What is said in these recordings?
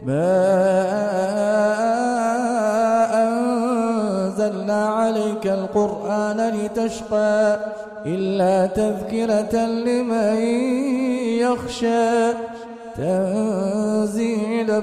ما أنزلنا عليك القرآن لتشقى إلا تذكرة لمن يخشى تنزيلا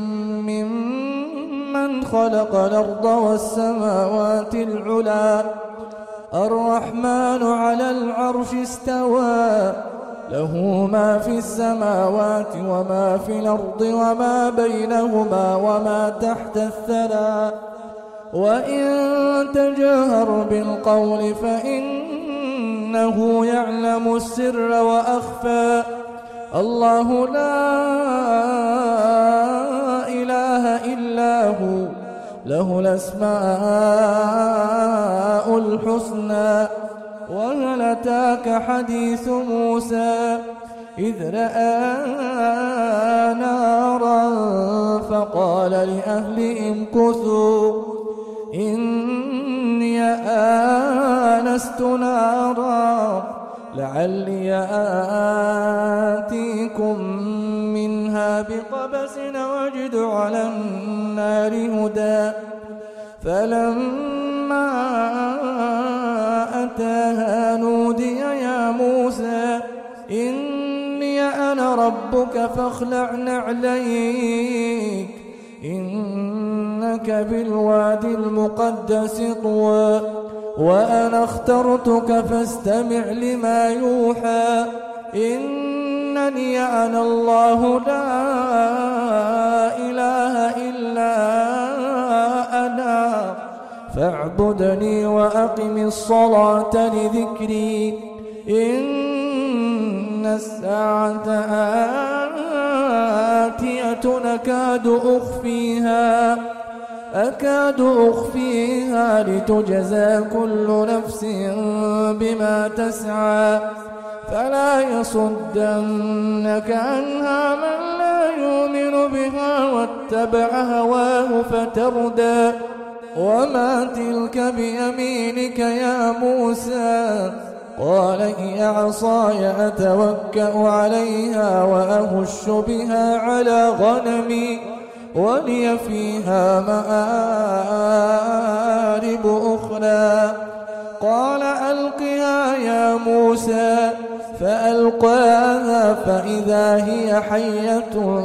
ممن خلق الأرض والسماوات العلى الرحمن على العرش استوى له ما في السماوات وما في الأرض وما بينهما وما تحت الثرى وإن تجهر بالقول فإنه يعلم السر وأخفى الله لا إله إلا هو له الأسماء الحسنى وهل أتاك حديث موسى إذ رأى نارا فقال لأهلهم امكثوا إني آنست نارا لعلي آتيكم منها بقبس وأجد على النار هدى فلما أتاها نودي يا موسى إني أنا ربك فاخلع نعليك إنك بالوادي المقدس طوى وأنا اخترتك فاستمع لما يوحى إنني أنا الله لا إله إلا أنا فاعبدني وأقم الصلاة لذكري إن الساعة آتية أكاد أخفيها لتجزى كل نفس بما تسعى فلا يصدنك عنها من لا يؤمن بها واتبع هواه فتردى وما تلك بيمينك يا موسى قال هي عصاي أتوكأ عليها وأهش بها على غنمي ولي فيها مآرب أخرى قال ألقها يا موسى فألقاها فإذا هي حية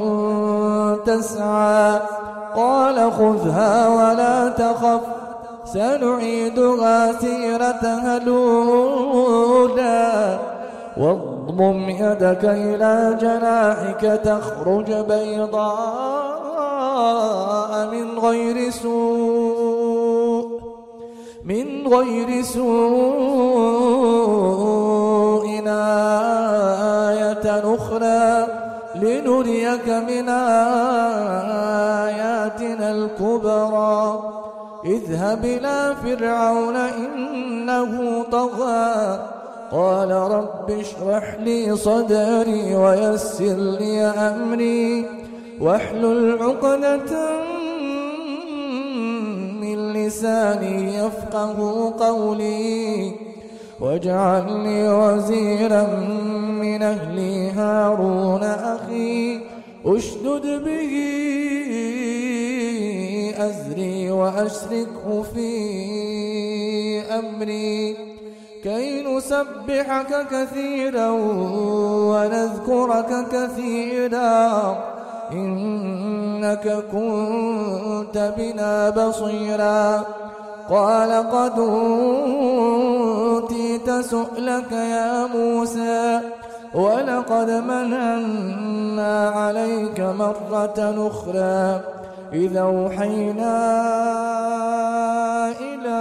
تسعى قال خذها ولا تخف سنعيدها سيرتها الأولى واضمم يدك إلى جناحك تخرج بيضاء من غير سوء آية أخرى لنريك من آياتنا الكبرى اذهب إلى فرعون إنه طغى قال رب اشرح لي صدري ويسر لي أمري واحلل عقدة من لساني يفقه قولي واجعل لي وزيرا من أهلي هارون أخي أشدد به أزري وأشركه في أمري كي نسبحك كثيرا ونذكرك كثيرا إنك كنت بنا بصيرا قال قد أوتيت سؤلك يا موسى ولقد مننا عليك مرة أخرى إذا أوحينا إلى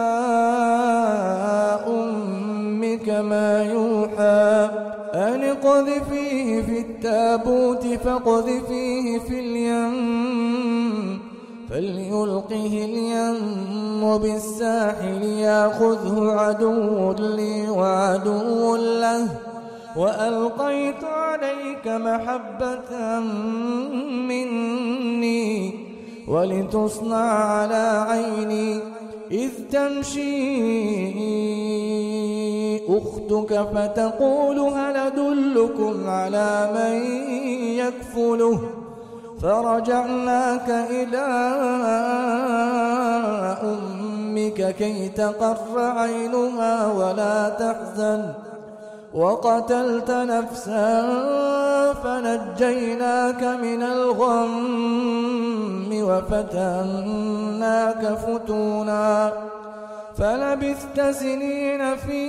أمك ما يوحى أن اقذفيه في التابوت فاقذفيه في اليم فليلقه اليم بالساحل يأخذه عدو لي وعدو له وألقيت عليك محبة مني ولتصنع على عيني إذ تمشي أختك فتقول هل أدلكم على من يكفله فرجعناك إلى أمك كي تقر عينها ولا تحزن وقتلت نفسا فنجيناك من الغم وفتناك فتونا فلبثت سنين في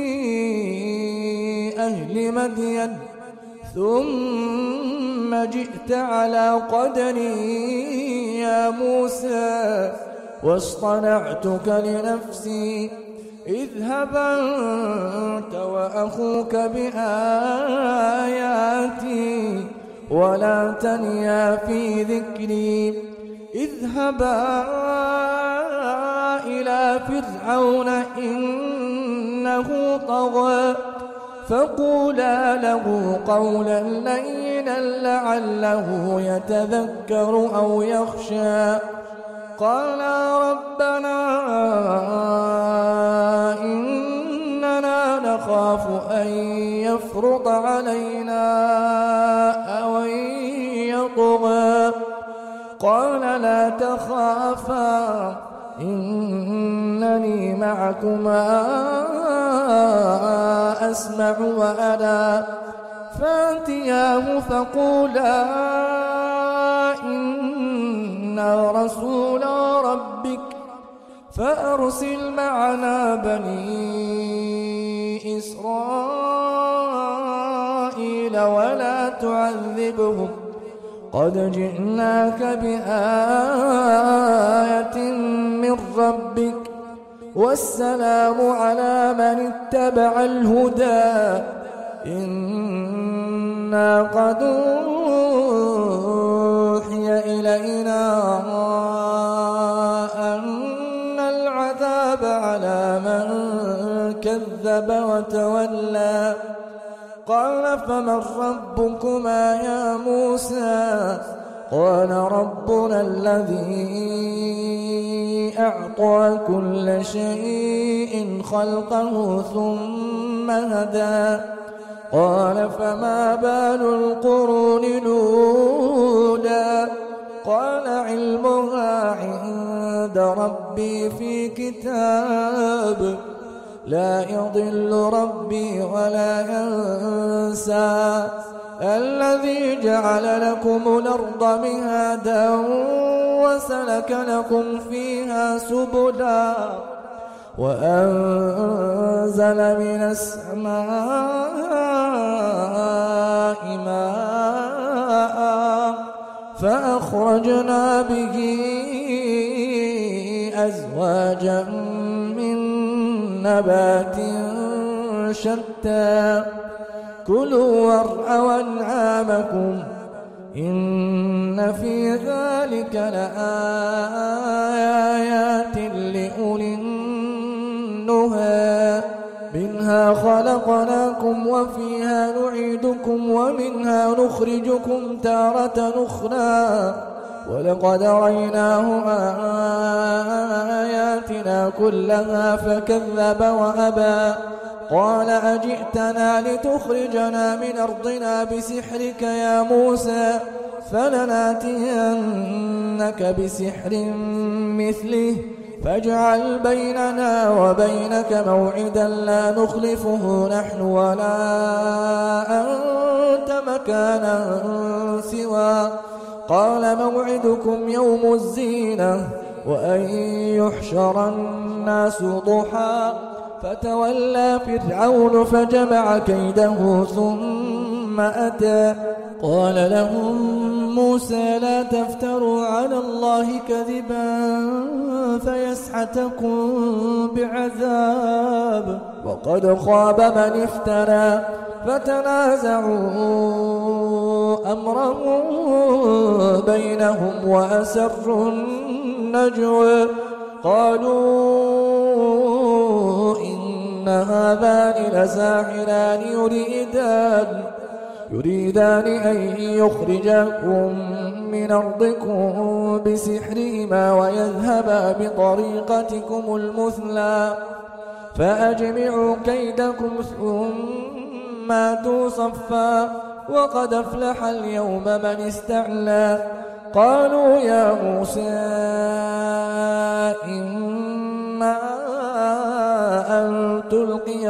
أهل مدين ثم جئت على قدري يا موسى واصطنعتك لنفسي اذهب أنت وأخوك بآياتي ولا تنيا في ذكري اذهبا إلى فرعون إنه طغى فقولا له قولا لينا لعله يتذكر أو يخشى قالا ربنا إننا نخاف أن يفرط علينا أو أن يطغى قال لا تخافا إنني معكما أسمع وأرى فأتياه فقولا إنا رسول ربك فأرسل معنا بني إسرائيل ولا تعذبهم قد جئناك بآية من ربك والسلام على من اتبع الهدى إنا قد أوحي إلينا أن العذاب على من كذب وتولى قال فمن ربكما يا موسى قال ربنا الذي أعطى كل شيء خلقه ثم هدى قال فما بال القرون الأولى قال علمها عند ربي في كتاب لا يضل ربي ولا ينسى الذي جعل لكم الأرض مهادا وسلك لكم فيها سبلا وأنزل من السماء ماء فأخرجنا به أزواجا من نبات شتى كلوا وارعوا أنعامكم إن في ذلك لآيات لأولي النهى منها خلقناكم وفيها نعيدكم ومنها نخرجكم تارة أخرى ولقد رأيناه آياتنا كلها فكذب وأبى قال أجئتنا لتخرجنا من أرضنا بسحرك يا موسى فلناتينك بسحر مثله فاجعل بيننا وبينك موعدا لا نخلفه نحن ولا أنت مكانا سوى قال موعدكم يوم الزينة وأن يحشر الناس ضحى فتولى فرعون فجمع كيده ثم أتى قال لهم موسى لا تفتروا على الله كذبا فيسحتكم بعذاب وقد خاب من افترى فتنازعوا أمرهم بينهم وأسروا النجوى قالوا إن هذان لساحران يريدان أن يخرجاكم من أرضكم بسحرهما ويذهبا بطريقتكم المثلى فأجمعوا كيدكم ثم أتوا صفا وقد أفلح اليوم من استعلى قالوا يا موسى إما أن تلقي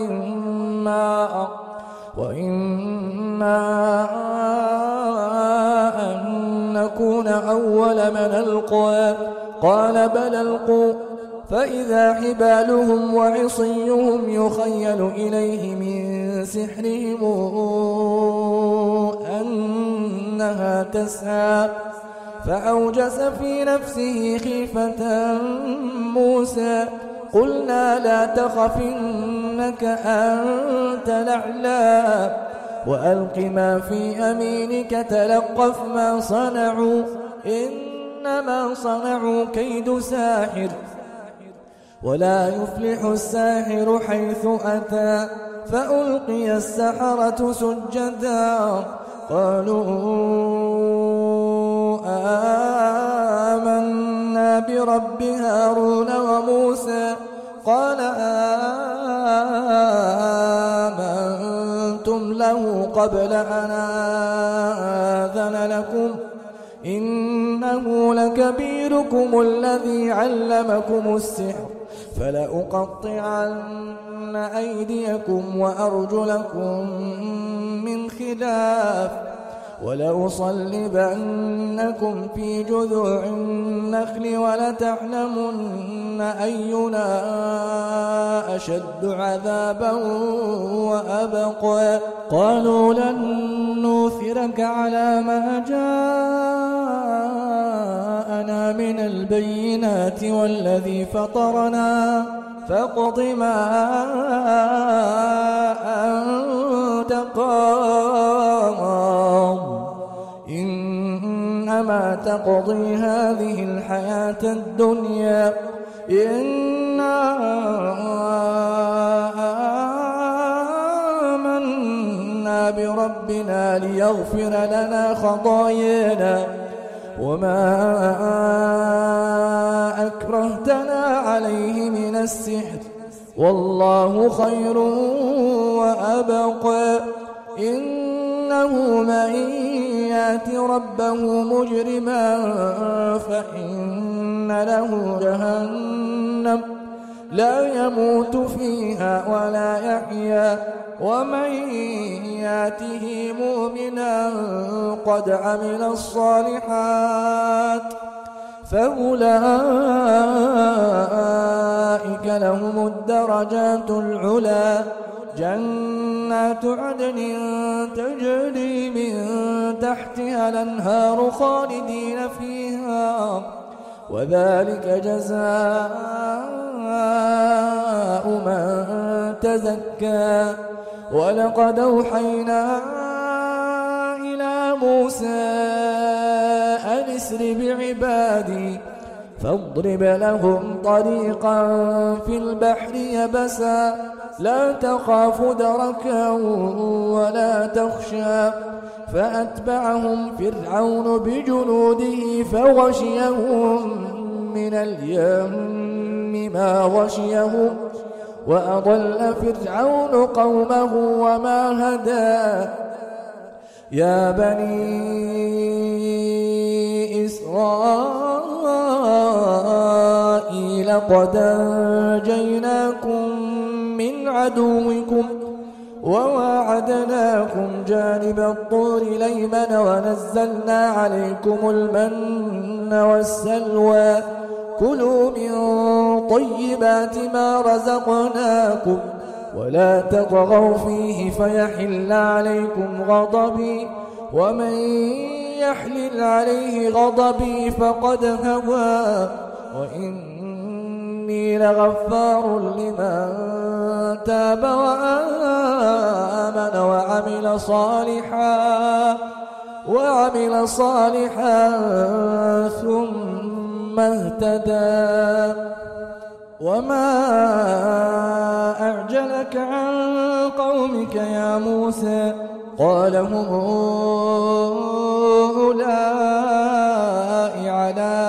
وإما أن نكون أول من ألقى قال بل ألقوا فإذا حبالهم وعصيهم يخيل إليه من سحرهم أنها تسعى فأوجس في نفسه خيفة موسى قلنا لا تخف إنك أنت الأعلى وألق ما في يمينك تلقف ما صنعوا إنما صنعوا كيد ساحر ولا يفلح الساحر حيث أتى فألقي السحرة سجدا قالوا آمنا برب هارون وموسى قال آمنتم له قبل أن آذن لكم إنه لكبيركم الذي علمكم السحر فلأقطعن أيديكم وأرجلكم من خلاف ولأصلبنكم في جذوع النخل ولتعلمن أينا أشد عذابا وأبقى قالوا لن نؤثرك على ما جاءنا من البينات والذي فطرنا فاقض ما أنت قاض إنما تقضي هذه الحياة الدنيا إنا آمنا بربنا ليغفر لنا خطايانا وما أكرهتنا عليه من السحر والله خير وأبقى إنه من يأت ربه مجرما فإن له جهنم لا يموت فيها ولا يحيا ومن يأته مؤمنا قد عمل الصالحات فأولئك لهم الدرجات العلى جنات عدن تجري من تحتها الأنهار خالدين فيها وذلك جزاء من تزكى ولقد أوحينا إلى موسى أن اسر بعبادي فاضرب لهم طريقا في البحر يبسا لا تخاف دركا ولا تخشى فأتبعهم فرعون بجنوده فغشيهم من اليم ما غشيهم وأضل فرعون قومه وما هدى يا بني إسرائيل قد أنجيناكم من عدوكم وواعدناكم جانب الطور الأيمن ونزلنا عليكم المن والسلوى كلوا من طيبات ما رزقناكم ولا تطغوا فيه فيحل عليكم غضبي ومن يحلل عليه غضبي فقد هوى وإني لغفار لمن تاب وآمن وعمل صالحا ثم اهتدى وما أعجلك عن قومك يا موسى قال هم أولئك على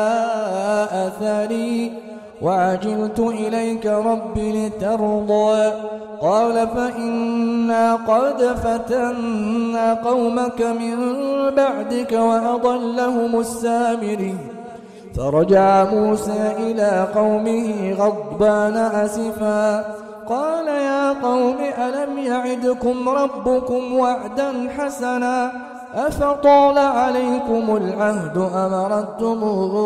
أثري وعجلت إليك رب لترضى قال فإنا قد فتنا قومك من بعدك وأضلهم السامري. فرجع موسى إلى قومه غضبان أسفا قال يا قوم ألم يعدكم ربكم وعدا حسنا أفطال عليكم العهد أم أردتم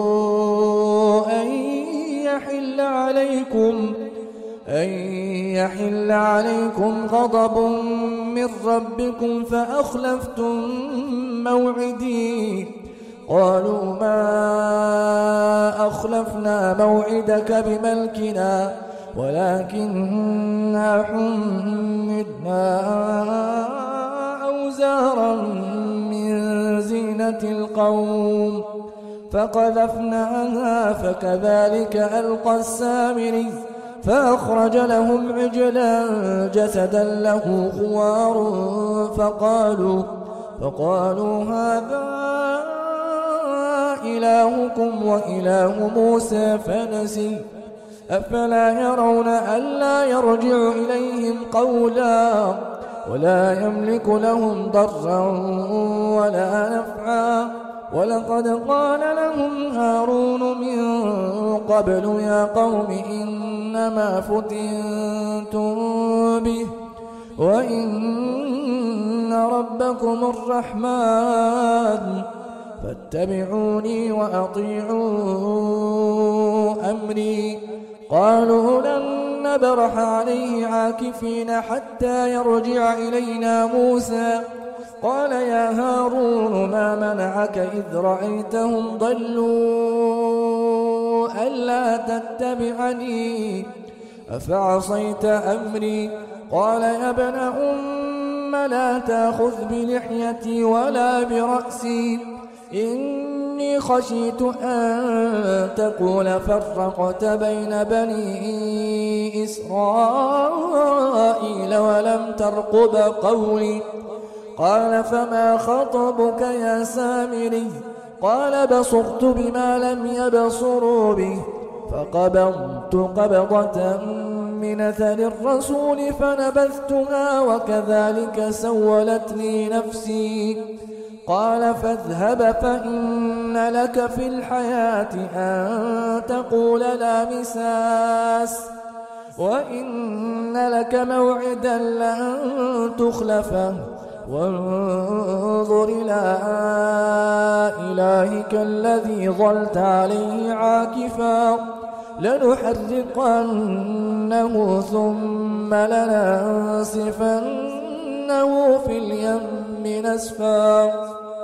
أن يحل عليكم غضب من ربكم فأخلفتم موعدي. قالوا ما أخلفنا موعدك بملكنا ولكننا حملنا أوزارا من زينة القوم فقذفناها فكذلك ألقى السامري فأخرج لهم عجلا جسدا له خوار فقالوا هذا إلهكم وإله موسى فنسي أفلا يرون ألا يرجع إليهم قولا ولا يملك لهم ضرا ولا نفعا. ولقد قال لهم هارون من قبل يا قوم إنما فتنتم به وإن ربكم الرحمن فاتبعوني وأطيعوا أمري. قالوا لن نبرح عليه عاكفين حتى يرجع إلينا موسى. قال يا هارون ما منعك إذ رأيتهم ضلوا ألا تتبعني أفعصيت أمري. قال يا ابن أم لا تأخذ بلحيتي ولا برأسي إني خشيت أن تقول فرقت بين بني إسرائيل ولم ترقب قولي. قال فما خطبك يا سامري؟ قال بصرت بما لم يبصروا به فقبضت قبضة من أثر الرسول فنبذتها وكذلك سولت لي نفسي. قال فاذهب فإن لك في الحياة أن تقول لا مساس وإن لك موعدا لن تخلفه وانظر إلى إلهك الذي ظلت عليه عاكفا لنحرقنه ثم لننسفنه في اليم نسفا.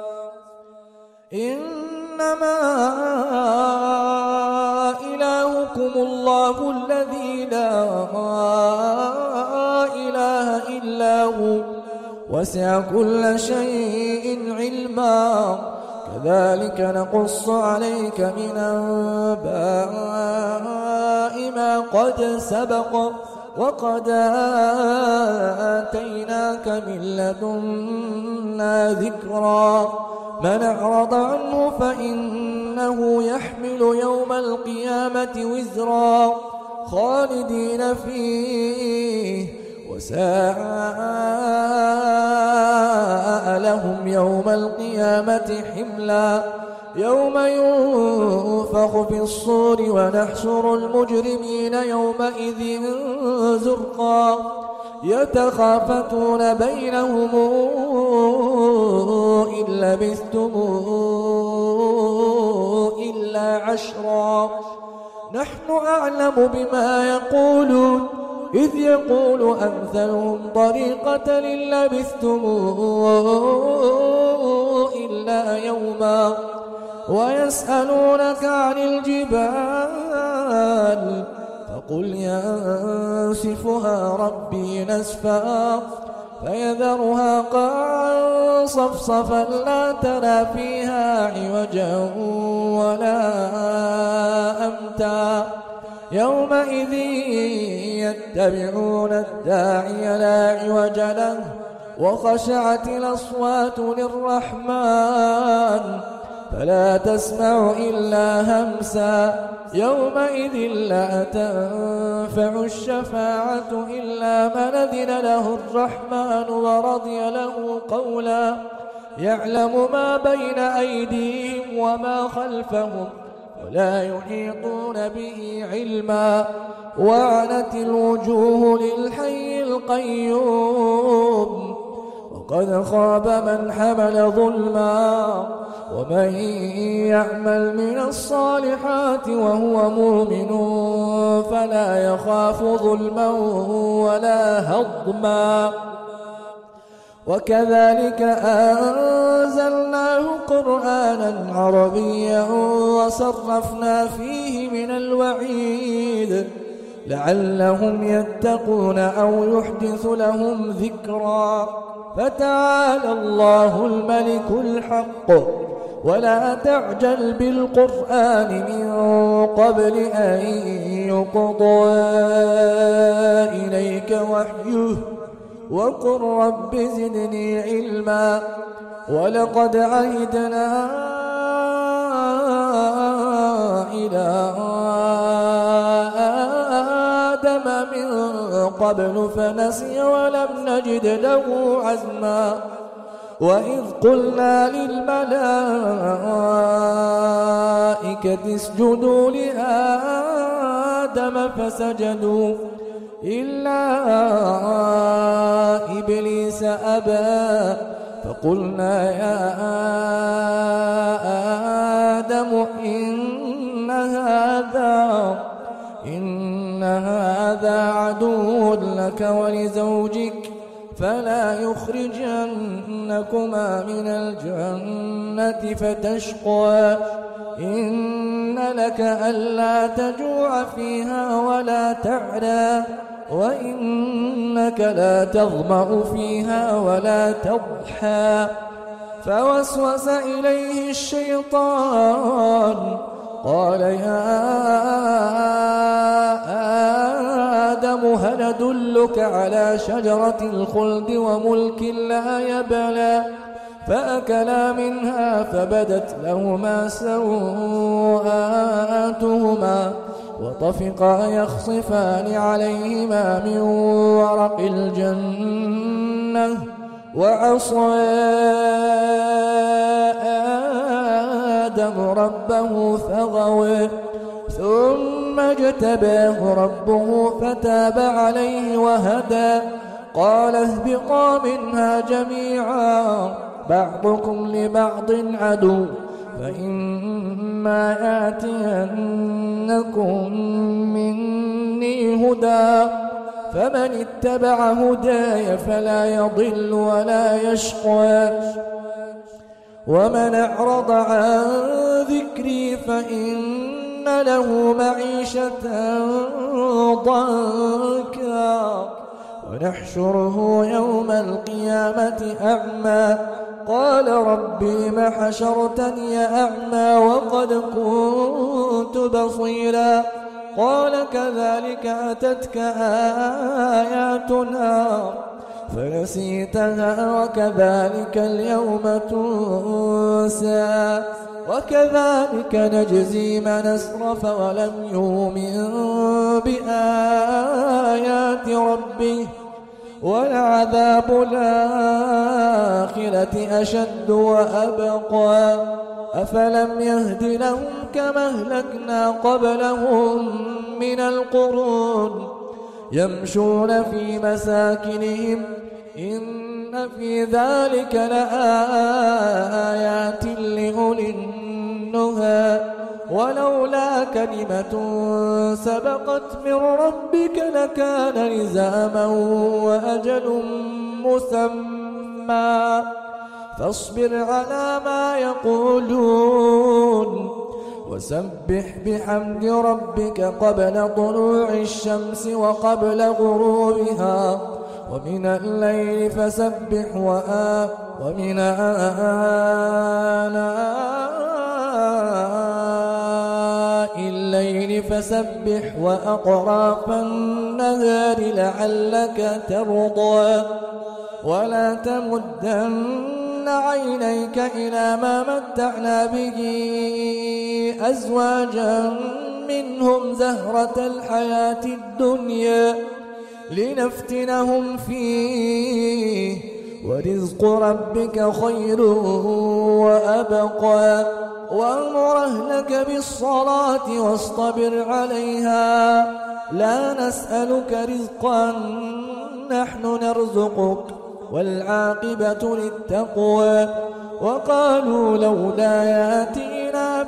إنما إلهكم الله الذي لا إله إلا هو وسع كل شيء علما كذلك نقص عليك من أنباء ما قد سبق وقد آتيناك من لدنا ذكرا. من أعرض عنه فإنه يحمل يوم القيامة وزرا خالدين فيه وساء لهم يوم القيامة حملا. يوم ينفخ في الصور ونحشر المجرمين يومئذ زرقا يتخافتون بينهم إن لبثتم إلا عشرا. نحن أعلم بما يقولون إذ يقول أمثلهم طريقة إن لبثتم إلا يوما ويسألونك عن الجبال فقل ينسفها ربي نسفا فيذرها قاعا صفصفا لا ترى فيها عوجا ولا أمتا. يومئذ يتبعون الداعي لا عوج له وخشعت الأصوات للرحمن فلا تسمع إلا همسا يومئذ لا تنفع الشفاعة إلا من أذن له الرحمن ورضي له قولا يعلم ما بين أيديهم وما خلفهم ولا يحيطون به علما وعنت الوجوه للحي القيوم وقد خاب من حمل ظلما ومن يعمل من الصالحات وهو مؤمن فلا يخاف ظلما ولا هضما وكذلك أنزلناه قرآنا عربيا وصرفنا فيه من الوعيد لعلهم يتقون أو يحدث لهم ذكرا فتعالى الله الملك الحق ولا تعجل بالقرآن من قبل أن يقضى إليك وحيه وقل رب زدني علما ولقد عهدنا إلى آدم من قبل فنسي ولم نجد له عزما وإذ قلنا للملائكة اسجدوا لآدم فسجدوا إلا إبليس أبى فقلنا يا آدم إن هذا عدو لك ولزوجك فلا يخرجنكما من الجنة فتشقى إن لك ألا تجوع فيها ولا تعرى وإنك لا تظمأ فيها ولا تضحى فوسوس إليه الشيطان قال يا آدم هل أدلك على شجرة الخلد وملك لا يبلى فأكلا منها فبدت لهما سوآتهما وطفقا يخصفان عليهما من ورق الجنة وعصى آدم ربه فغوى ثم اجتباه ربه فتاب عليه وهدى قال اهبطا منها جميعا بعضكم لبعض عدو فإما يأتينكم مني هدى فمن اتبع هداي فلا يضل ولا يشقى ومن أعرض عن ذكري فإن له معيشة ضنكا ونحشره يوم القيامة أعمى قال رب لم حشرتني أعمى وقد كنت بصيرا قال كذلك أتتك آياتنا فنسيتها وكذلك اليوم تنسى وكذلك نجزي من أسرف ولم يؤمن بآيات ربه ولعذاب الآخرة أشد وأبقى أفلم يهد لهم كما أهلكنا قبلهم من القرون يمشون في مساكنهم إن في ذلك لآيات لأولي النهى ولولا كلمة سبقت من ربك لكان لزاما وأجل مسمى فاصبر على ما يقولون وسبح بحمد ربك قبل طلوع الشمس وقبل غروبها ومن الليل فسبح ومن آناء الليل فسبح وأطراف النهار لعلك ترضى ولا تمدن عينيك إلى ما متعنا به أزواجا منهم زهرة الحياة الدنيا لنفتنهم فيه ورزق ربك خير وأبقى وأمر أهلك بالصلاة واصطبر عليها لا نسألك رزقا نحن نرزقك والعاقبة للتقوى وقالوا لولا يأتينا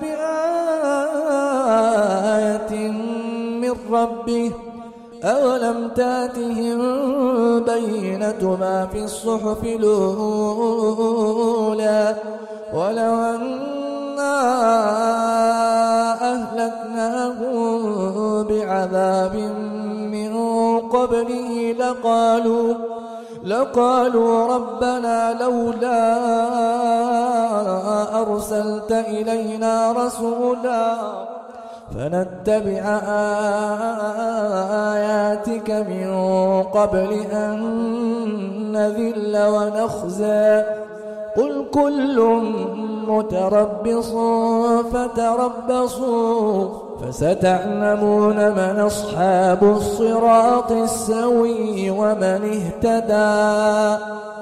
بآية من ربه أولم تأتهم بينة ما في الصحف الأولى ولو أنا أهلكناهم بعذاب من قبله لقالوا ربنا لولا أرسلت إلينا رسولا فنتبع آياتك من قبل أن نذل ونخزى قل كل متربص فتربصوا فستعلمون من أصحاب الصراط السوي ومن اهتدى